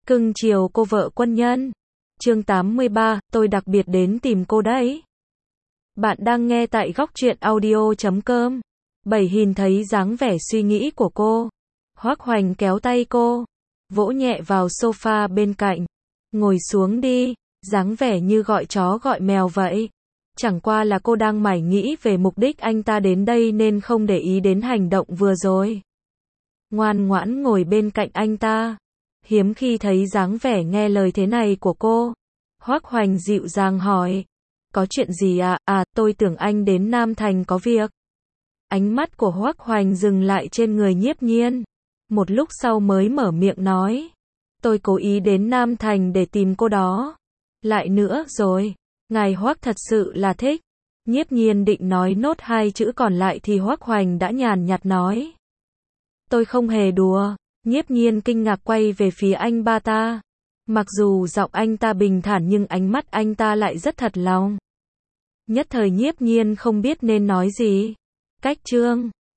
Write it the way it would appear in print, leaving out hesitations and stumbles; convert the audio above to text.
Cưng chiều cô vợ quân nhân. Chương 83, tôi đặc biệt đến tìm cô đấy. Bạn đang nghe tại góc truyện audio.com. Bảy Hình thấy dáng vẻ suy nghĩ của cô. Hoắc Hoành kéo tay cô, vỗ nhẹ vào sofa bên cạnh. Ngồi xuống đi, dáng vẻ như gọi chó gọi mèo vậy. Chẳng qua là cô đang mải nghĩ về mục đích anh ta đến đây nên không để ý đến hành động vừa rồi. Ngoan ngoãn ngồi bên cạnh anh ta. Hiếm khi thấy dáng vẻ nghe lời thế này của cô. Hoắc Hoành dịu dàng hỏi. Có chuyện gì à? Tôi tưởng anh đến Nam Thành có việc. Ánh mắt của Hoắc Hoành dừng lại trên người Nhiếp Nhiên. Một lúc sau mới mở miệng nói. Tôi cố ý đến Nam Thành để tìm cô đó. Lại nữa rồi, ngài Hoắc thật sự là thích. Nhiếp Nhiên định nói nốt hai chữ còn lại thì Hoắc Hoành đã nhàn nhạt nói. Tôi không hề đùa. Nhiếp Nhiên kinh ngạc quay về phía anh ba ta. Mặc dù giọng anh ta bình thản nhưng ánh mắt anh ta lại rất thật lòng. Nhất thời Nhiếp Nhiên không biết nên nói gì. Cách chương